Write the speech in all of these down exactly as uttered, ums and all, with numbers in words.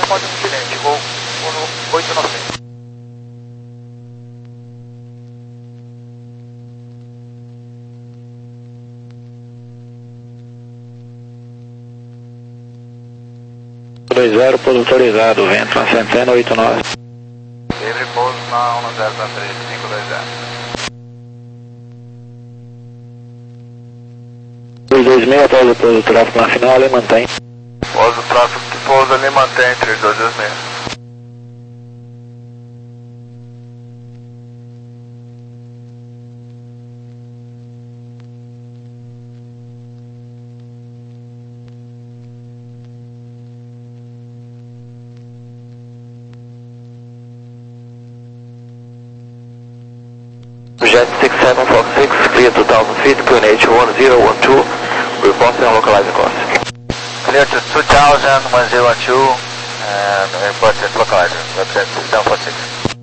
Pode um gerente, vou no oito nove seis. dois zero, pouso autorizado, vento na centena oito nove. Livre pouso na um zero para três cinco dois zero. dois dois seis, após o pouso tráfego na final, ele mantém. Pouso tráfego que pouso ali mantém três dois dois seis. Jet six seven four six, clear two thousand feet, Q N H one zero one two, reporting and localizing course. Clear to two thousand, one zero one two, and report at localizer, website six seven four six.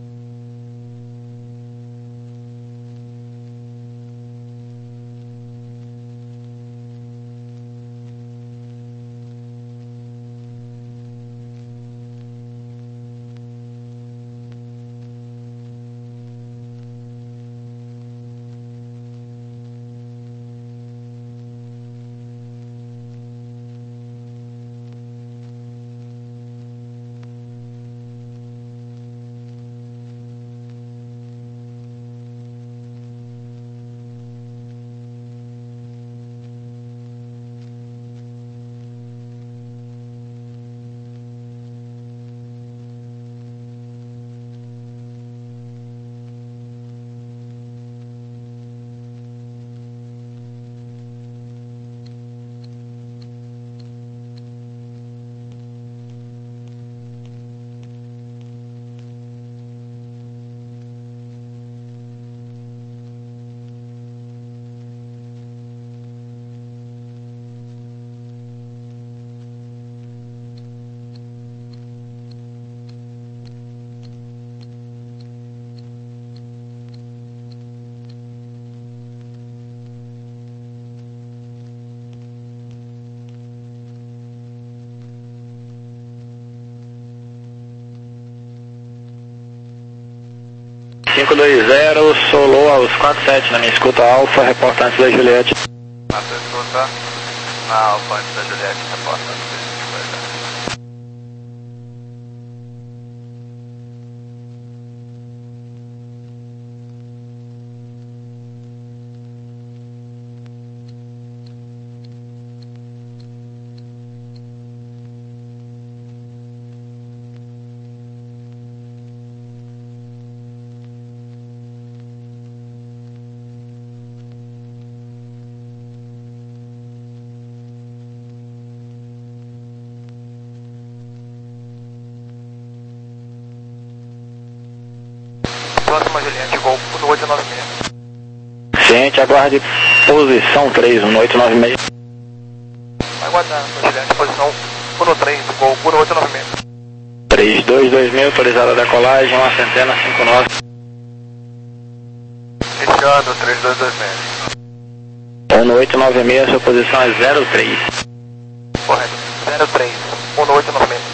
cinco dois zero, solou aos quatro sete na minha escuta alfa, reporta antes da Juliette. Na sua escuta, na alfa antes da Juliette, reporta antes da Juliette. Próxima Juliette, gol no oito nove seis. Ciente, aguarde posição três, no oito nove seis. Aguardando, Juliette, posição um três, gol no oito nove seis. três dois dois mil, autorizada a decolagem, uma centena cinco nove. Fechando, três dois dois seis. um no oito nove seis, sua posição é zero três. Correto, zero três, um no oito nove seis.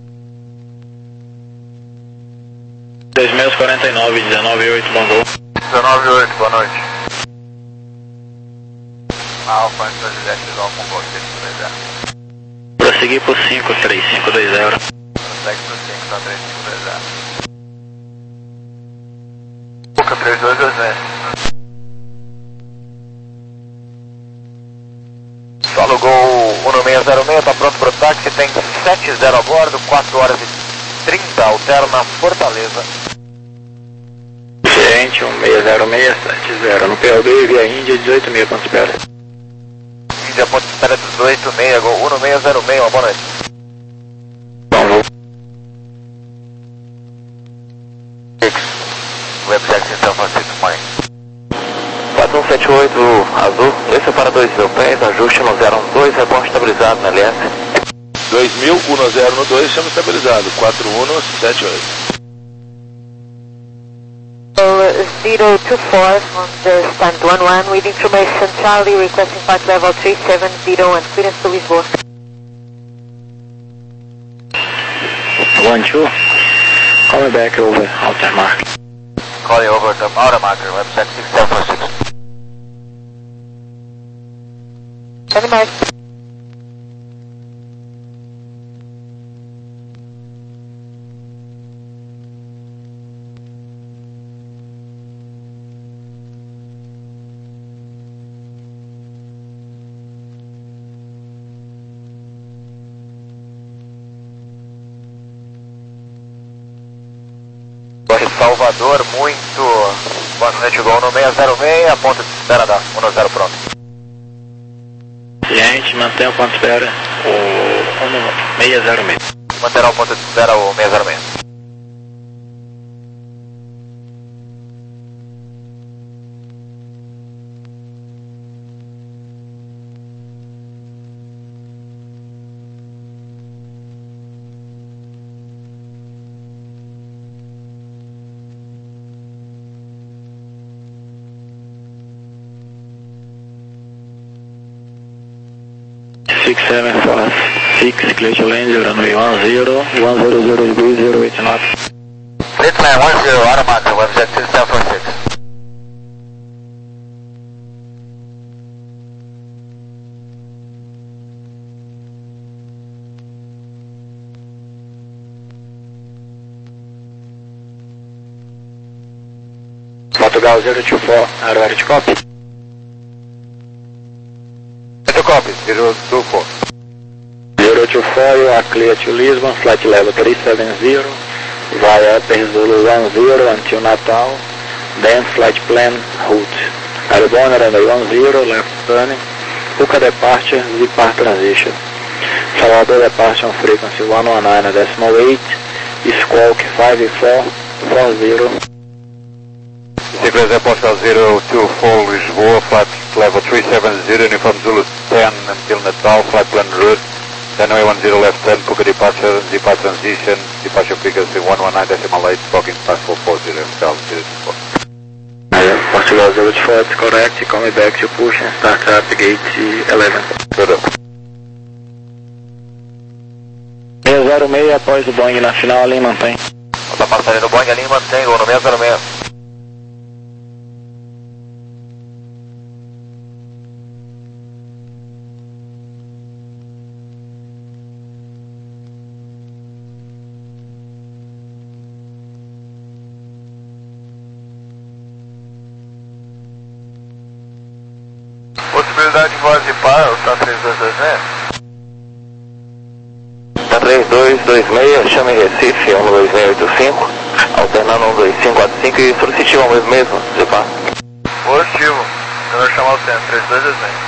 dois seis quarenta e nove, dezenove oito, bom voo. dezenove oito, boa noite. Alfa, Anton Juliette, visual com você, cinco dois zero. Prosseguir por cinco três cinco dois zero. Prossegue por cinco, tá três cinco dois zero. Boca três dois dois zero. Solo Gol um seis zero seis, tá pronto para o táxi, tem sete zero a bordo, quatro horas e trinta, alterna Fortaleza. Gente, um seis zero seis sete zero, no P L B via Índia, dezoito mil, ponto espera. Índia, ponto espera dezoito seis, Gol um seis zero seis, uma boa noite. Bom, vou. Webjet em São Francisco, mãe. quatro um sete oito, azul, dois separadores mil pés, ajuste no zero um dois, reporte estabilizado na L S. dois mil, um zero um dois, chama estabilizado, quatro um sete oito. zero two four on the stand one one with information Charlie requesting flight level three seven zero and clearance to Lisboa. one two, call me back over, alter mark. Call you over the outer marker, website six seven four six. Send my Salvador, muito boa noite, Gol no seis zero seis, a ponta de espera da um zero pronto. Gente, mantenha o ponto de espera, o seis zero seis. Manterá o ponto de espera o seis zero seis. six seven four six, clear to land, runway one zero, one zero zero degree, zero eight knots. Clear to land one zero, outer marker, website six seven four six. Portugal zero two four, Aurora to copy. To copy, zero two four. zero two four, you are clear to Lisbon, flight level three seven zero, via Upper Zulu one zero until Natal, then flight plan route. Airborne runway one zero, left turning, Puka departure, Zipar transition. Salvador departure on frequency one one nine point eight, Squawk five four four zero. Sequence Portugal zero two four, Lisboa, flight level three seven zero, Uniform Zulu ten until Natal, flight plan route, runway one zero left turn, Puka departure, Zipar transition, departure frequency one one nine point eight, talking passport four zero, Portugal zero two four. Portugal zero two four, it's correct, call me back to push and start up gate eleven. Good up. seis zero seis, após o Boeing na final, ali mantém. Tá passando no Boeing ali, mantém, Gol no seis zero seis. Possibilidade de voz de par, o T A três dois dois seis? Tá três dois dois seis, chame Recife um dois seis oito cinco, alternando um dois cinco quatro cinco e solicite o mesmo mesmo, Zipar. Positivo, eu vou chamar o centro, três dois dois seis.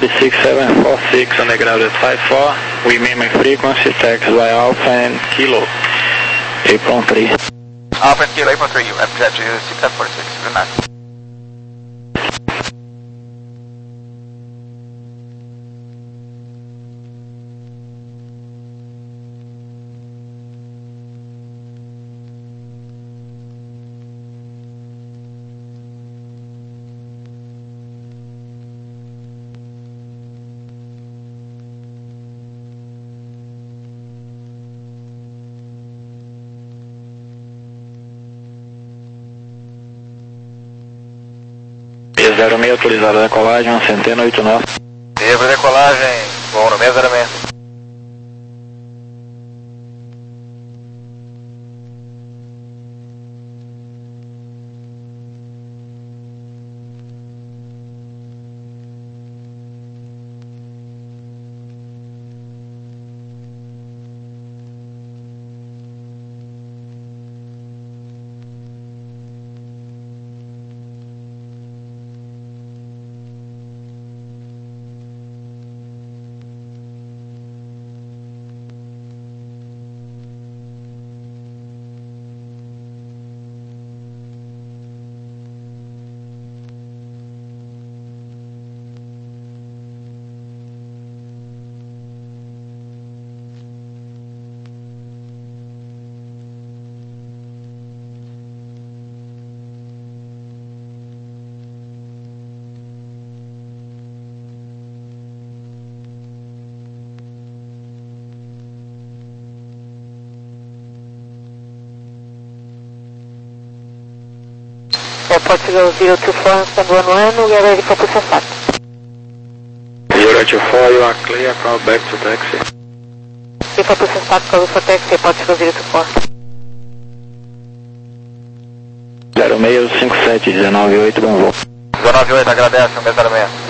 six seven four six on the ground at five four. We minimum frequency, tax by Alpha and Kilo. Apron three. Alpha and Kilo, Apron three, at jet six seven four six, good night. zero seis autorizado a decolagem, Centena oito nove. Livre decolagem, voo no seis zero seis. Air Portugal zero two four, stand one one, we are ready for push and start. zero two four, you are clear, call back to taxi. Clear for push and start, call for taxi, Air Portugal zero two four. zero seis cinco sete um nove oito, bom voo. dezenove oito, agradece, um seis zero seis.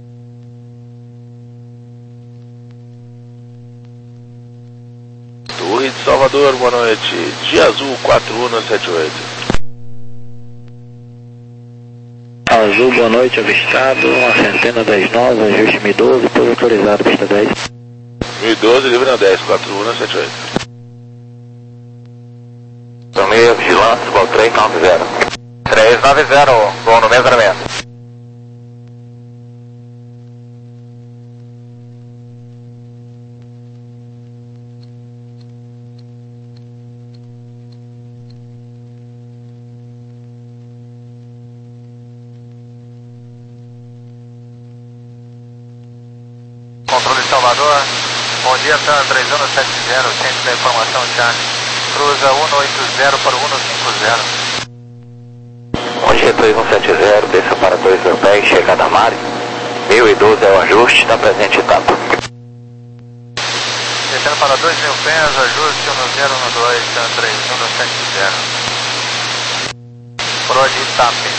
Torre de Salvador, boa noite. Dia Azul quatro um sete oito. Azul, boa noite, avistado, uma Centena dez nove, ajuste M I doze, por autorizado, pista dez. M I doze, livre na dez, quatro um sete oito. Tomei vigilância, voo três nove zero. três nove zero, voo no seis zero seis. Controle de Salvador, bom dia, Tan três um sete zero, centro da informação Charlie. Cruza um oito zero para o um cinco zero. Bom dia, três um sete zero, desça para dois dez, chegada a Mari. mil e doze é o ajuste, está presente etapa. Descendo para dois mil pés, ajuste no zero um dois, Tan três um sete zero. Pro de Itape.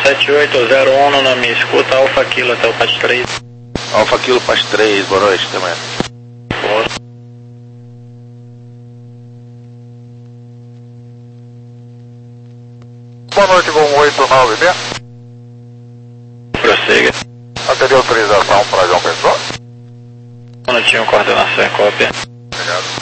sete oito zero um na minha escuta, Alfa Kilo até o P A T três. Alfa Kilo P A T três, boa noite também. Boa. Boa noite, Gol oito nove seis. Prossiga. Atender autorização para João Pessoa. Um minutinho, coordenação em cópia. Obrigado.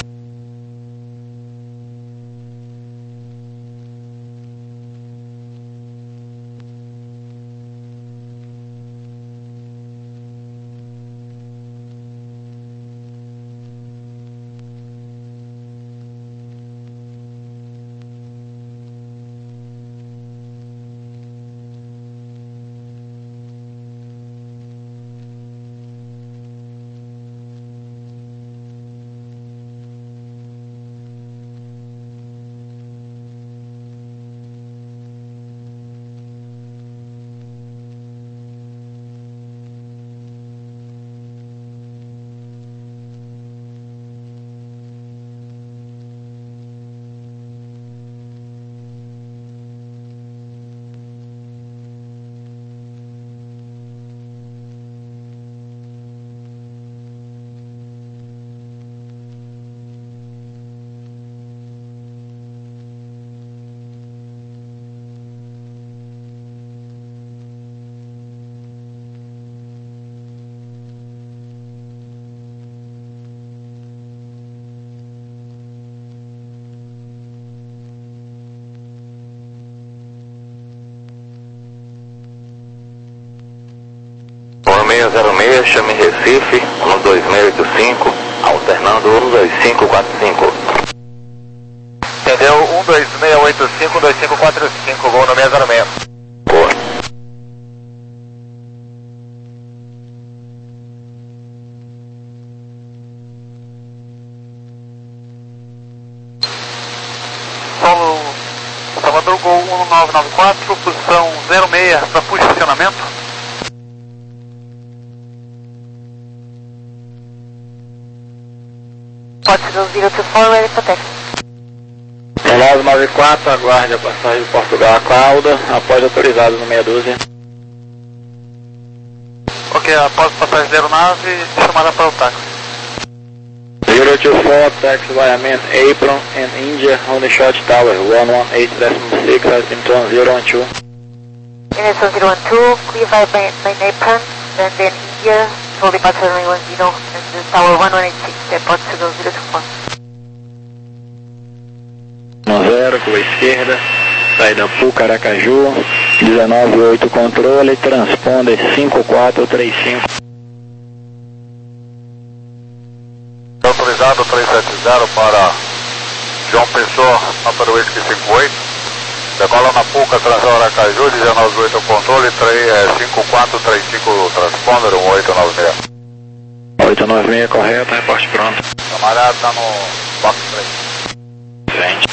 seis zero seis, chame Recife, um dois seis oito cinco, alternando um dois cinco quatro cinco. Entendeu? um dois seis oito cinco, dois cinco quatro cinco, Gol no seis zero seis. Boa. Solo Salvador, Gol um nove nove quatro, posição zero seis para posicionamento. Portugal zero two four, ready for taxi. nove nove quatro, aguarde a passagem de Portugal a Cauda, após autorizado no meia dúzia. Ok, após passagem da aeronave, chamada para o táxi. zero two four, taxi via main apron and India on the short tower, one one eight point six, altimeter one zero one two. Units one zero one two, clear via main, main apron, then then India, full departure runway one zero, and the tower one one eight six, airport Portugal zero two four. um zero, curva esquerda, saída Puca, Aracaju, dezenove oito controle, transponder cinco quatro três cinco. Autorizado três sete zero para João Pessoa, Upper Whisky cinco oito. Decola na Puca, Transão Aracaju, dezenove oito controle, cinco quatro três cinco transponder, um oito nove seis. oito nove seis, correto, reporte pronto. Camarada está no box três. Frente.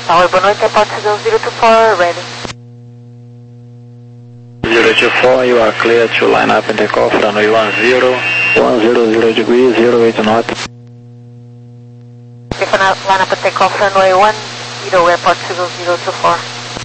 Tower, boa noite, Portugal zero two four, ready. zero two four, you are clear to line up and take off, runway one zero, one zero zero degrees, zero eight knot. Take on line up and take off, runway one zero, Portugal zero two four.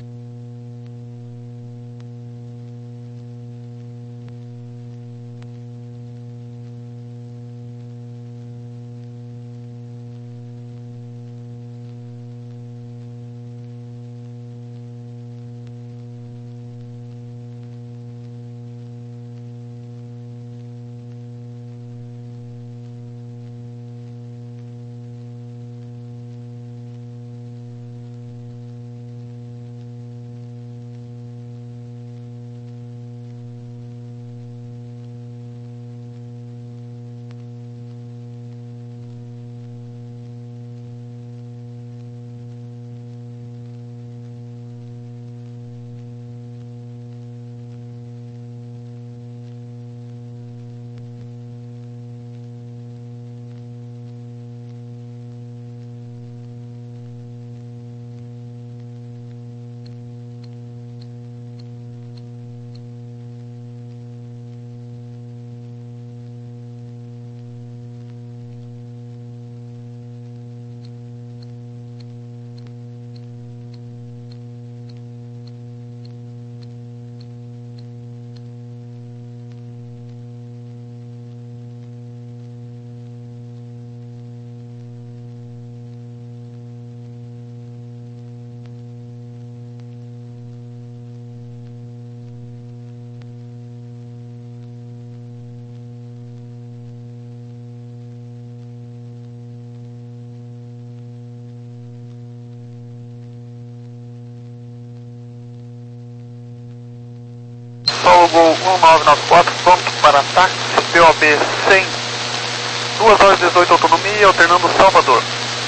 Paulo Gol um nove nove quatro, pronto para táxi, P O B cem, duas horas e dezoito autonomia, alternando Salvador.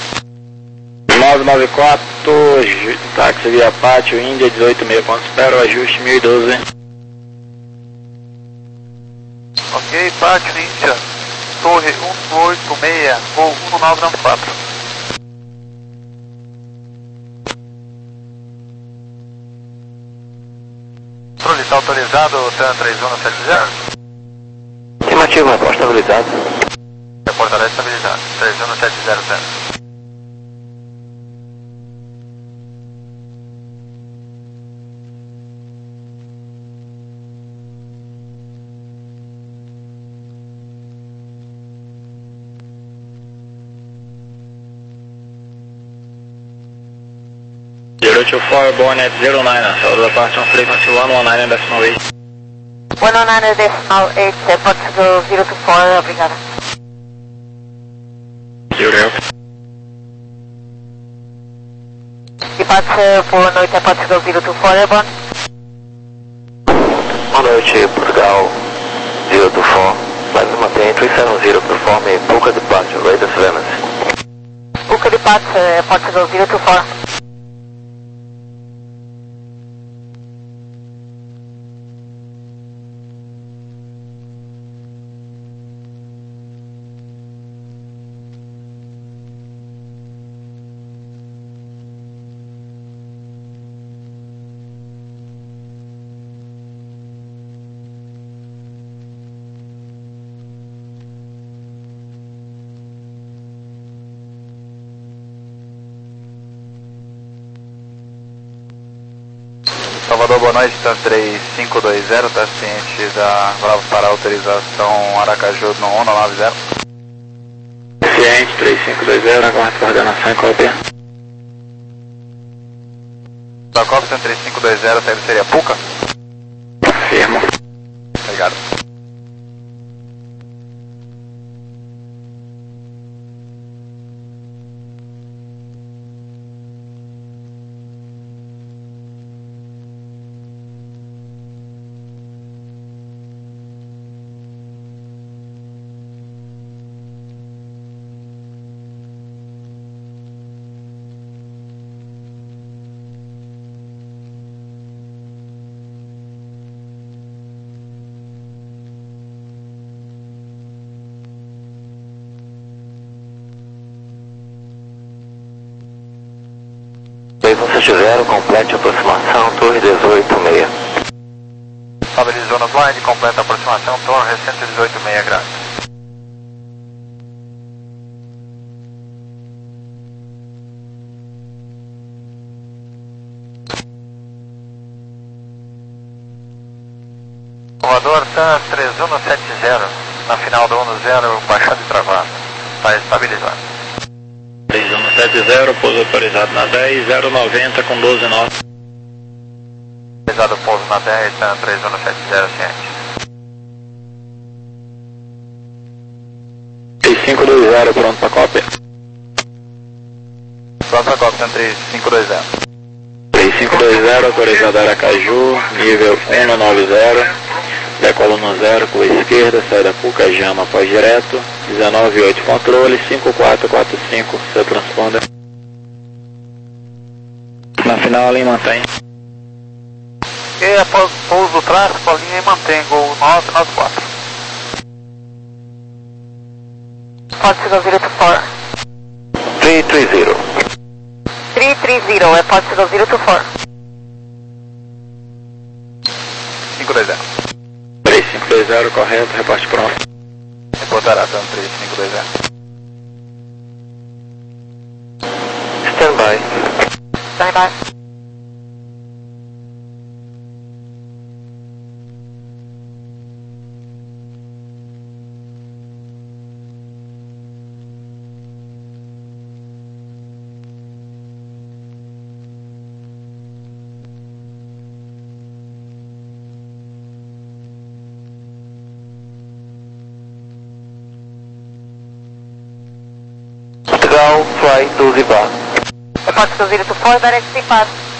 nove nove quatro, táxi via Pátio, Índia, dezoito meio pontos, espero, ajuste mil e doze. Ok, Pátio, Índia, Torre um oito seis, Gol um nove nove quatro. Controle está autorizado, TAN três um sete zero. Afirmativo, repórter estabilizado. Reportará estabilizado, três um sete zero TAN. zero two four, born at zero nine, so the departure frequency one one nine decimal eight. one oh nine decimal eight, Portugal zero two four, obrigada. zero. Departure, boa noite, Portugal zero two four, airborne. Boa noite, Portugal zero two four. Mas mantém três sete zero, performe Puka Departure, radar surveillance. Puka departure, Portugal zero two four. Salvador, boa noite, TAN três cinco dois zero, está ciente da Bravo para autorização Aracaju no um nove zero. Ciente, três cinco dois zero, aguardo coordenação em cópia. Da Copa TAN três cinco dois zero, saída seria Puka? Afirmo. Obrigado. sete zero, complete aproximação, torre dezoito seis. Estabilizou no blind, completa a aproximação, torre cento e dezoito vírgula seis graus. Voador está três um sete zero, na final do um zero, baixado e travado. Está estabilizado. três um sete zero, pouso autorizado na dez, zero noventa com doze nós. Autorizado pouso na dez, está três um sete zero, ciente. três cinco dois zero, pronto para cópia. Pronto para cópia, três cinco dois zero. três cinco dois zero, autorizado Aracaju, nível cento e noventa. Decolo no zero, com a esquerda, saída Puca, Jama, pós direto, dezenove oito controle, cinco quatro quatro cinco, seu transponder. Na final a linha mantém. E após pouso do tráfego, a linha mantém, gol nove nove quatro. Portugal zero two four. três três zero. three three zero, é Portugal zero two four. cinco dois zero. três cinco dois zero, correto, reporte pronto. Reportará, então, três cinco dois zero. Stand by. Stand by. Portugal, fly doze bar. É Portugal zero two four, direct departure.